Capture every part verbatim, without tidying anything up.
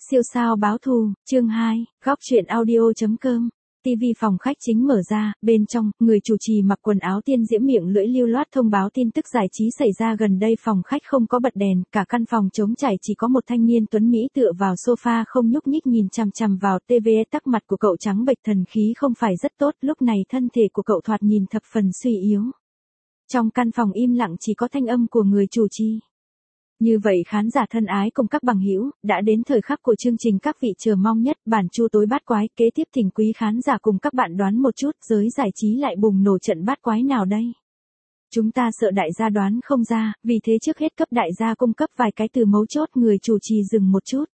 Siêu sao báo thù, chương hai, góc truyện audio.com. ti vi phòng khách chính mở ra, bên trong, người chủ trì mặc quần áo tiên diễm miệng lưỡi lưu loát thông báo tin tức giải trí xảy ra gần đây. Phòng khách không có bật đèn, cả căn phòng trống trải, chỉ có một thanh niên tuấn Mỹ tựa vào sofa không nhúc nhích nhìn chằm chằm vào ti vi. Tắc mặt của cậu trắng bệch, thần khí không phải rất tốt, lúc này thân thể của cậu thoạt nhìn thập phần suy yếu. Trong căn phòng im lặng chỉ có thanh âm của người chủ trì. Như vậy khán giả thân ái cùng các bằng hữu, đã đến thời khắc của chương trình các vị chờ mong nhất, bản chu tối bát quái. Kế tiếp thỉnh quý khán giả cùng các bạn đoán một chút, giới giải trí lại bùng nổ trận bát quái nào đây? Chúng ta sợ đại gia đoán không ra, vì thế trước hết cấp đại gia cung cấp vài cái từ mấu chốt. Người chủ trì dừng một chút.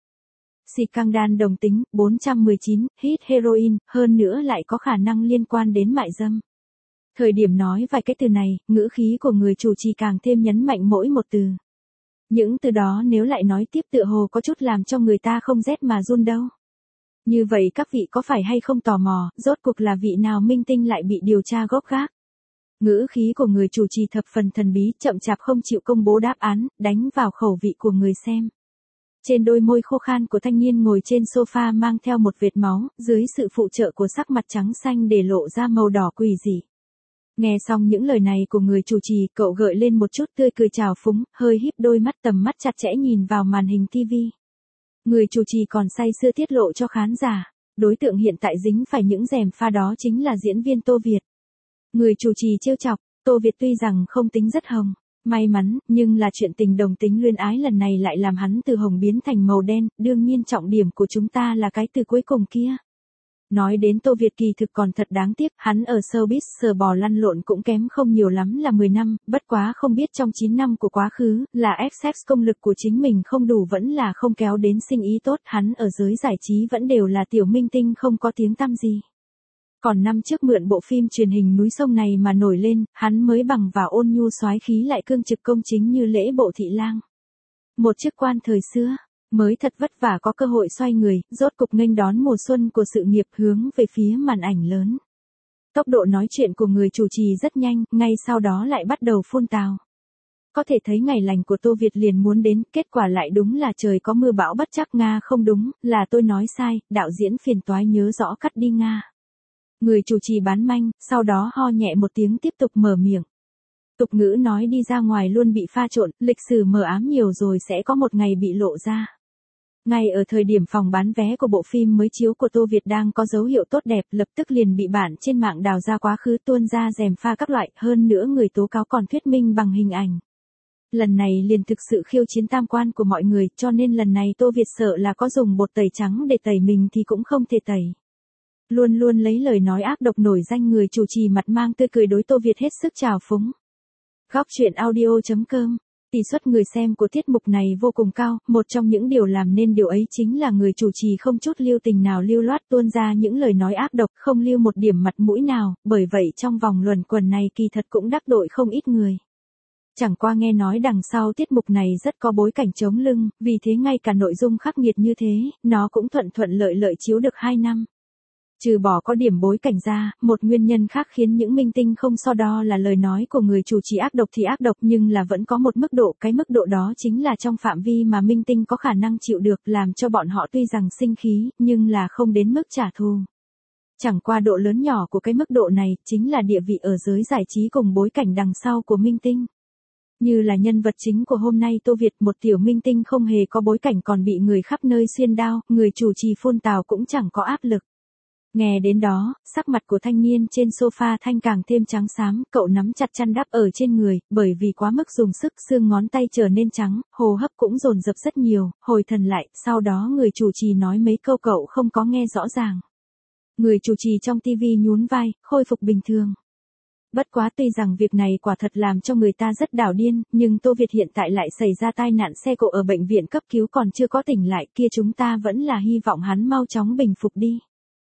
Scandal đồng tính, bốn trăm mười chín, hit heroin, hơn nữa lại có khả năng liên quan đến mại dâm. Thời điểm nói vài cái từ này, ngữ khí của người chủ trì càng thêm nhấn mạnh mỗi một từ. Những từ đó nếu lại nói tiếp tựa hồ có chút làm cho người ta không rét mà run đâu. Như vậy các vị có phải hay không tò mò, rốt cuộc là vị nào minh tinh lại bị điều tra gốc gác? Ngữ khí của người chủ trì thập phần thần bí, chậm chạp không chịu công bố đáp án, đánh vào khẩu vị của người xem. Trên đôi môi khô khan của thanh niên ngồi trên sofa mang theo một vệt máu, dưới sự phụ trợ của sắc mặt trắng xanh để lộ ra màu đỏ quỷ dị. Nghe xong những lời này của người chủ trì, cậu gợi lên một chút tươi cười trào phúng, hơi híp đôi mắt, tầm mắt chặt chẽ nhìn vào màn hình ti vi. Người chủ trì còn say sưa tiết lộ cho khán giả, đối tượng hiện tại dính phải những rèm pha đó chính là diễn viên Tô Việt. Người chủ trì trêu chọc, Tô Việt tuy rằng không tính rất hồng, may mắn, nhưng là chuyện tình đồng tính luyến ái lần này lại làm hắn từ hồng biến thành màu đen, đương nhiên trọng điểm của chúng ta là cái từ cuối cùng kia. Nói đến Tô Việt kỳ thực còn thật đáng tiếc, hắn ở showbiz sờ bò lăn lộn cũng kém không nhiều lắm là mười năm, bất quá không biết trong chín năm của quá khứ, là excess công lực của chính mình không đủ vẫn là không kéo đến sinh ý tốt, hắn ở giới giải trí vẫn đều là tiểu minh tinh không có tiếng tăm gì. Còn năm trước mượn bộ phim truyền hình Núi Sông này mà nổi lên, hắn mới bằng vào ôn nhu soái khí lại cương trực công chính như lễ bộ thị lang. Một chức quan thời xưa. Mới thật vất vả có cơ hội xoay người, rốt cục nghênh đón mùa xuân của sự nghiệp hướng về phía màn ảnh lớn. Tốc độ nói chuyện của người chủ trì rất nhanh, ngay sau đó lại bắt đầu phun tào. Có thể thấy ngày lành của Tô Việt liền muốn đến, kết quả lại đúng là trời có mưa bão bất trắc. Nga không đúng, là tôi nói sai, đạo diễn phiền toái nhớ rõ cắt đi Nga. Người chủ trì bán manh, sau đó ho nhẹ một tiếng tiếp tục mở miệng. Tục ngữ nói đi ra ngoài luôn bị pha trộn, lịch sử mờ ám nhiều rồi sẽ có một ngày bị lộ ra. Ngay ở thời điểm phòng bán vé của bộ phim mới chiếu của Tô Việt đang có dấu hiệu tốt đẹp, lập tức liền bị bản trên mạng đào ra quá khứ, tuôn ra rèm pha các loại, hơn nữa người tố cáo còn thuyết minh bằng hình ảnh. Lần này liền thực sự khiêu chiến tam quan của mọi người, cho nên lần này Tô Việt sợ là có dùng bột tẩy trắng để tẩy mình thì cũng không thể tẩy. Luôn luôn lấy lời nói ác độc nổi danh, người chủ trì mặt mang tươi cười đối Tô Việt hết sức trào phúng. Góc truyện audio.com. Tỷ suất người xem của tiết mục này vô cùng cao, một trong những điều làm nên điều ấy chính là người chủ trì không chút lưu tình nào lưu loát tuôn ra những lời nói ác độc, không lưu một điểm mặt mũi nào, bởi vậy trong vòng luẩn quẩn này kỳ thật cũng đắc tội không ít người. Chẳng qua nghe nói đằng sau tiết mục này rất có bối cảnh chống lưng, vì thế ngay cả nội dung khắc nghiệt như thế, nó cũng thuận thuận lợi lợi chiếu được hai năm. Trừ bỏ có điểm bối cảnh ra, một nguyên nhân khác khiến những minh tinh không so đo là lời nói của người chủ trì ác độc thì ác độc, nhưng là vẫn có một mức độ, cái mức độ đó chính là trong phạm vi mà minh tinh có khả năng chịu được, làm cho bọn họ tuy rằng sinh khí, nhưng là không đến mức trả thù. Chẳng qua độ lớn nhỏ của cái mức độ này, chính là địa vị ở giới giải trí cùng bối cảnh đằng sau của minh tinh. Như là nhân vật chính của hôm nay Tô Việt, một tiểu minh tinh không hề có bối cảnh còn bị người khắp nơi xuyên đao, người chủ trì phun tào cũng chẳng có áp lực. Nghe đến đó, sắc mặt của thanh niên trên sofa thanh càng thêm trắng xám, cậu nắm chặt chăn đắp ở trên người, bởi vì quá mức dùng sức xương ngón tay trở nên trắng, hô hấp cũng dồn dập rất nhiều, hồi thần lại, sau đó người chủ trì nói mấy câu cậu không có nghe rõ ràng. Người chủ trì trong ti vi nhún vai, khôi phục bình thường. Bất quá tuy rằng việc này quả thật làm cho người ta rất đảo điên, nhưng Tô Việt hiện tại lại xảy ra tai nạn xe cộ ở bệnh viện cấp cứu còn chưa có tỉnh lại, kia chúng ta vẫn là hy vọng hắn mau chóng bình phục đi.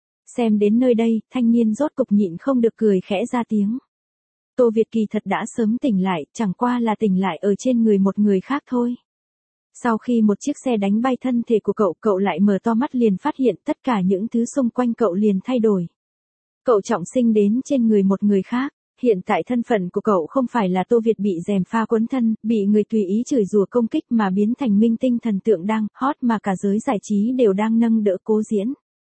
Xem đến nơi đây, thanh niên rốt cục nhịn không được cười khẽ ra tiếng. Tô Việt kỳ thật đã sớm tỉnh lại, chẳng qua là tỉnh lại ở trên người một người khác thôi. Sau khi một chiếc xe đánh bay thân thể của cậu, cậu lại mở to mắt liền phát hiện tất cả những thứ xung quanh cậu liền thay đổi. Cậu trọng sinh đến trên người một người khác. hiện tại thân phận của cậu không phải là Tô Việt bị gièm pha quấn thân, bị người tùy ý chửi rủa công kích mà biến thành minh tinh thần tượng đang hot mà cả giới giải trí đều đang nâng đỡ Cố Diễn.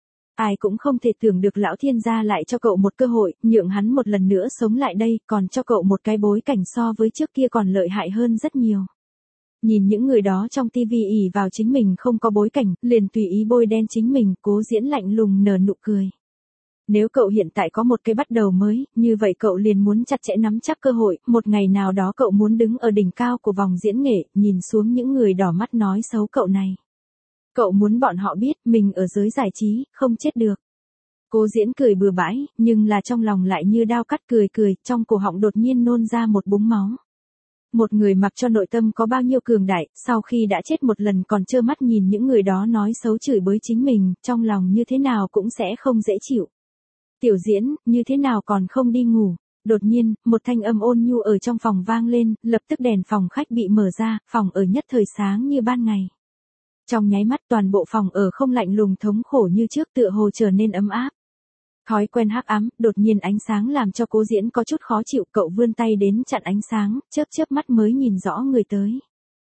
Ai cũng không thể tưởng được lão thiên gia lại cho cậu một cơ hội, nhượng hắn một lần nữa sống lại đây, còn cho cậu một cái bối cảnh so với trước kia còn lợi hại hơn rất nhiều. Nhìn những người đó trong tivi ỷ vào chính mình không có bối cảnh, liền tùy ý bôi đen chính mình, Cố Diễn lạnh lùng nở nụ cười. Nếu cậu hiện tại có một cái bắt đầu mới, như vậy cậu liền muốn chặt chẽ nắm chắc cơ hội, một ngày nào đó cậu muốn đứng ở đỉnh cao của vòng diễn nghệ, nhìn xuống những người đỏ mắt nói xấu cậu này. Cậu muốn bọn họ biết mình ở giới giải trí, không chết được. Cố Diễn cười bừa bãi, nhưng là trong lòng lại như đao cắt cười cười, trong cổ họng đột nhiên nôn ra một búng máu. Một người mặc cho nội tâm có bao nhiêu cường đại, sau khi đã chết một lần còn trơ mắt nhìn những người đó nói xấu chửi bới chính mình, trong lòng như thế nào cũng sẽ không dễ chịu. Tiểu Diễn, như thế nào còn không đi ngủ? Đột nhiên, một thanh âm ôn nhu ở trong phòng vang lên, lập tức đèn phòng khách bị mở ra, phòng ở nhất thời sáng như ban ngày. Trong nháy mắt toàn bộ phòng ở không lạnh lùng thống khổ như trước tựa hồ trở nên ấm áp. Thói quen hắc ám, đột nhiên ánh sáng làm cho Cố Diễn có chút khó chịu, cậu vươn tay đến chặn ánh sáng, chớp chớp mắt mới nhìn rõ người tới.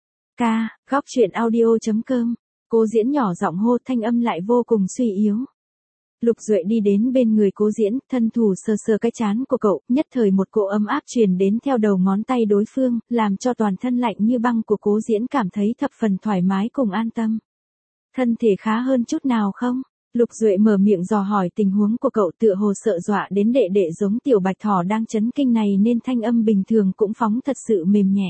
Ca, góc truyện audio chấm com. Cố Diễn nhỏ giọng hô, thanh âm lại vô cùng suy yếu. Lục Duệ đi đến bên người Cố Diễn, thân thủ sờ sờ cái trán của cậu, nhất thời một cỗ ấm áp truyền đến theo đầu ngón tay đối phương, làm cho toàn thân lạnh như băng của Cố Diễn cảm thấy thập phần thoải mái cùng an tâm. Thân thể khá hơn chút nào không? Lục Duệ mở miệng dò hỏi tình huống của cậu, tựa hồ sợ dọa đến đệ đệ giống tiểu bạch thỏ đang chấn kinh này nên thanh âm bình thường cũng phóng thật sự mềm nhẹ.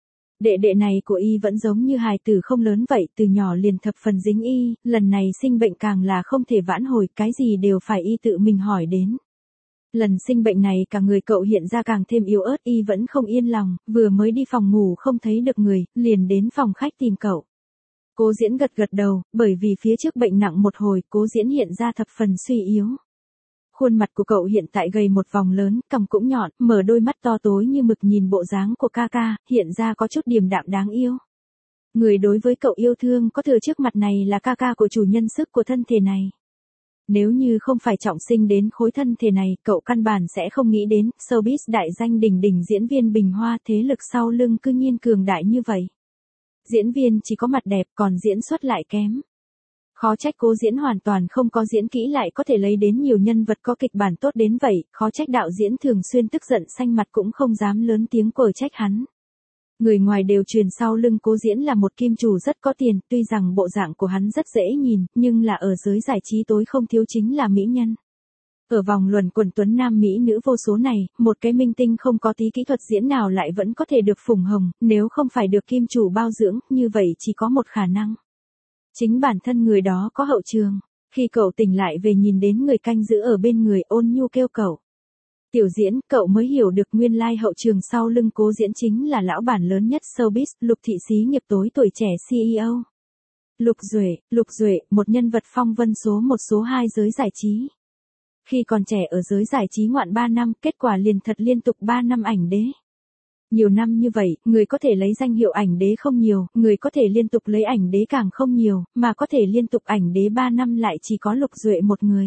Đệ đệ này của y vẫn giống như hài tử không lớn vậy, từ nhỏ liền thập phần dính y, lần này sinh bệnh càng là không thể vãn hồi, cái gì đều phải y tự mình hỏi đến. Lần sinh bệnh này cả người cậu hiện ra càng thêm yếu ớt, y vẫn không yên lòng, vừa mới đi phòng ngủ không thấy được người, liền đến phòng khách tìm cậu. Cố Diễn gật gật đầu, bởi vì phía trước bệnh nặng một hồi, Cố Diễn hiện ra thập phần suy yếu. Khuôn mặt của cậu hiện tại gầy một vòng lớn, cằm cũng nhọn, mở đôi mắt to tối như mực nhìn bộ dáng của ca ca, hiện ra có chút điềm đạm đáng yêu. Người đối với cậu yêu thương có thừa trước mặt này là ca ca của chủ nhân sức của thân thể này. Nếu như không phải trọng sinh đến khối thân thể này, cậu căn bản sẽ không nghĩ đến, showbiz đại danh đỉnh đỉnh diễn viên Bình Hoa thế lực sau lưng cư nhiên cường đại như vậy. Diễn viên chỉ có mặt đẹp còn diễn xuất lại kém. Khó trách Cố Diễn hoàn toàn không có diễn kỹ lại có thể lấy đến nhiều nhân vật có kịch bản tốt đến vậy, khó trách đạo diễn thường xuyên tức giận xanh mặt cũng không dám lớn tiếng quở trách hắn. Người ngoài đều truyền sau lưng Cố Diễn là một kim chủ rất có tiền, tuy rằng bộ dạng của hắn rất dễ nhìn, nhưng là ở giới giải trí tối không thiếu chính là mỹ nhân. Ở vòng luẩn quẩn tuấn nam mỹ nữ vô số này, một cái minh tinh không có tí kỹ thuật diễn nào lại vẫn có thể được phủng hồng, nếu không phải được kim chủ bao dưỡng, như vậy chỉ có một khả năng. Chính bản thân người đó có hậu trường. Khi cậu tỉnh lại về nhìn đến người canh giữ ở bên người, ôn nhu kêu cậu. Tiểu Diễn, cậu mới hiểu được nguyên lai hậu trường sau lưng Cố Diễn chính là lão bản lớn nhất showbiz, Lục thị xí nghiệp tối tuổi trẻ xê e ô. Lục Duệ, Lục Duệ, một nhân vật phong vân số một số hai giới giải trí. Khi còn trẻ ở giới giải trí ngoạn ba năm, kết quả liền thật liên tục ba năm ảnh đế. Nhiều năm như vậy, người có thể lấy danh hiệu ảnh đế không nhiều, người có thể liên tục lấy ảnh đế càng không nhiều, mà có thể liên tục ảnh đế ba năm lại chỉ có Lục Duệ một người.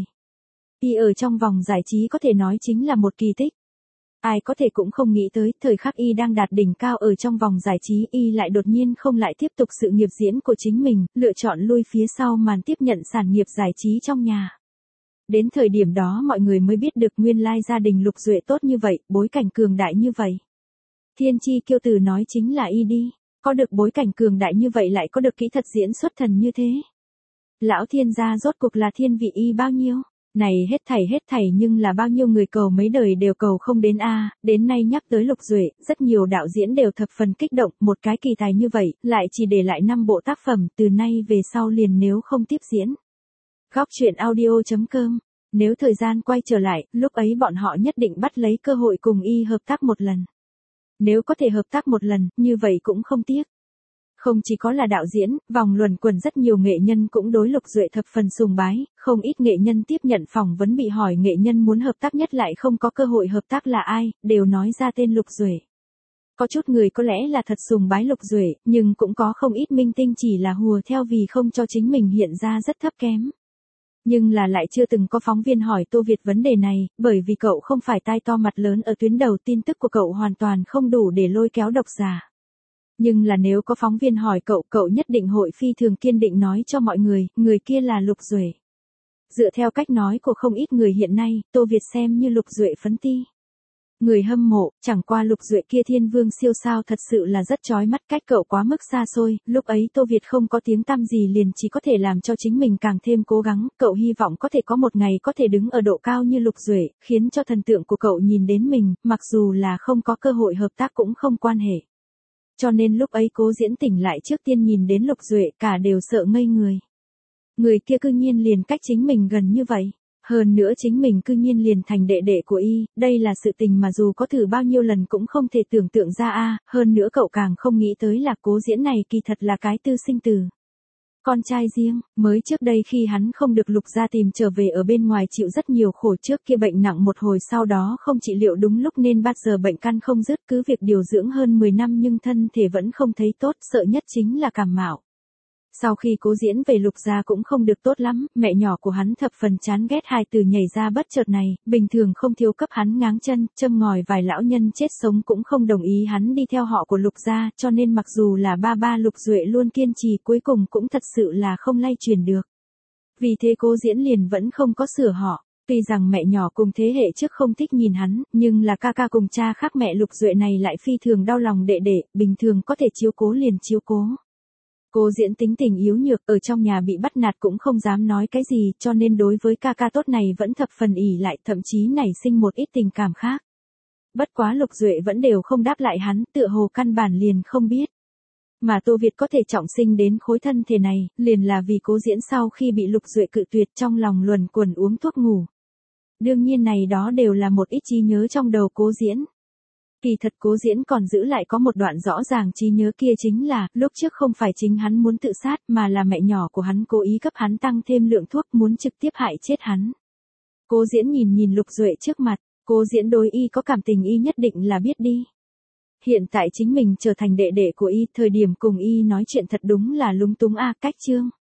Y ở trong vòng giải trí có thể nói chính là một kỳ tích. Ai có thể cũng không nghĩ tới, thời khắc Y đang đạt đỉnh cao ở trong vòng giải trí, Y lại đột nhiên không lại tiếp tục sự nghiệp diễn của chính mình, lựa chọn lui phía sau màn tiếp nhận sản nghiệp giải trí trong nhà. Đến thời điểm đó mọi người mới biết được nguyên lai gia đình Lục Duệ tốt như vậy, bối cảnh cường đại như vậy. Thiên chi kiêu tử nói chính là Y đi, có được bối cảnh cường đại như vậy lại có được kỹ thuật diễn xuất thần như thế. Lão thiên gia rốt cuộc là thiên vị Y bao nhiêu? Này hết thảy hết thảy nhưng là bao nhiêu người cầu mấy đời đều cầu không đến a, đến nay nhắc tới Lục Duệ, rất nhiều đạo diễn đều thập phần kích động, một cái kỳ tài như vậy, lại chỉ để lại năm bộ tác phẩm, từ nay về sau liền nếu không tiếp diễn. Góc truyện audio chấm com. Nếu thời gian quay trở lại, lúc ấy bọn họ nhất định bắt lấy cơ hội cùng Y hợp tác một lần. Nếu có thể hợp tác một lần, như vậy cũng không tiếc. Không chỉ có là đạo diễn, vòng luẩn quẩn rất nhiều nghệ nhân cũng đối Lục Duệ thập phần sùng bái, không ít nghệ nhân tiếp nhận phỏng vấn bị hỏi nghệ nhân muốn hợp tác nhất lại không có cơ hội hợp tác là ai, đều nói ra tên Lục Duệ. Có chút người có lẽ là thật sùng bái Lục Duệ, nhưng cũng có không ít minh tinh chỉ là hùa theo vì không cho chính mình hiện ra rất thấp kém. Nhưng là lại chưa từng có phóng viên hỏi Tô Việt vấn đề này, bởi vì cậu không phải tai to mặt lớn ở tuyến đầu, tin tức của cậu hoàn toàn không đủ để lôi kéo độc giả. Nhưng là nếu có phóng viên hỏi cậu, cậu nhất định hội phi thường kiên định nói cho mọi người, người kia là Lục Duệ. Dựa theo cách nói của không ít người hiện nay, Tô Việt xem như Lục Duệ phấn ti. Người hâm mộ, chẳng qua Lục Duệ kia thiên vương siêu sao thật sự là rất chói mắt, cách cậu quá mức xa xôi, lúc ấy Tô Việt không có tiếng tăm gì liền chỉ có thể làm cho chính mình càng thêm cố gắng, cậu hy vọng có thể có một ngày có thể đứng ở độ cao như Lục Duệ, khiến cho thần tượng của cậu nhìn đến mình, mặc dù là không có cơ hội hợp tác cũng không quan hệ. Cho nên lúc ấy Cố Diễn tỉnh lại trước tiên nhìn đến Lục Duệ cả đều sợ ngây người. Người kia cư nhiên liền cách chính mình gần như vậy. Hơn nữa chính mình cư nhiên liền thành đệ đệ của y, đây là sự tình mà dù có thử bao nhiêu lần cũng không thể tưởng tượng ra a. Hơn nữa cậu càng không nghĩ tới là Cố Diễn này kỳ thật là cái tư sinh tử. Con trai riêng, mới trước đây khi hắn không được Lục gia tìm trở về ở bên ngoài chịu rất nhiều khổ, trước kia bệnh nặng một hồi sau đó không trị liệu đúng lúc nên bắt giờ bệnh căn không dứt, cứ việc điều dưỡng hơn mười năm nhưng thân thể vẫn không thấy tốt, sợ nhất chính là cảm mạo. Sau khi Cố Diễn về Lục gia cũng không được tốt lắm, mẹ nhỏ của hắn thập phần chán ghét hai từ nhảy ra bất chợt này, bình thường không thiếu cấp hắn ngáng chân, châm ngòi vài lão nhân chết sống cũng không đồng ý hắn đi theo họ của Lục gia, cho nên mặc dù là ba ba Lục Duệ luôn kiên trì cuối cùng cũng thật sự là không lay chuyển được. Vì thế Cố Diễn liền vẫn không có sửa họ. Tuy rằng mẹ nhỏ cùng thế hệ trước không thích nhìn hắn, nhưng là ca ca cùng cha khác mẹ Lục Duệ này lại phi thường đau lòng đệ đệ, bình thường có thể chiếu cố liền chiếu cố. Cố Diễn tính tình yếu nhược, ở trong nhà bị bắt nạt cũng không dám nói cái gì, cho nên đối với ca ca tốt này vẫn thập phần ỷ lại, thậm chí nảy sinh một ít tình cảm khác. Bất quá Lục Duệ vẫn đều không đáp lại hắn, tựa hồ căn bản liền không biết. Mà Tô Việt có thể trọng sinh đến khối thân thể này, liền là vì Cố Diễn sau khi bị Lục Duệ cự tuyệt trong lòng luẩn quẩn uống thuốc ngủ. Đương nhiên này đó đều là một ít trí nhớ trong đầu Cố Diễn. Kỳ thật Cố Diễn còn giữ lại có một đoạn rõ ràng trí nhớ, kia chính là, lúc trước không phải chính hắn muốn tự sát mà là mẹ nhỏ của hắn cố ý cấp hắn tăng thêm lượng thuốc muốn trực tiếp hại chết hắn. Cố Diễn nhìn nhìn Lục Duệ trước mặt, Cố Diễn đối y có cảm tình y nhất định là biết đi. Hiện tại chính mình trở thành đệ đệ của y, thời điểm cùng y nói chuyện thật đúng là lúng túng a, cách chương.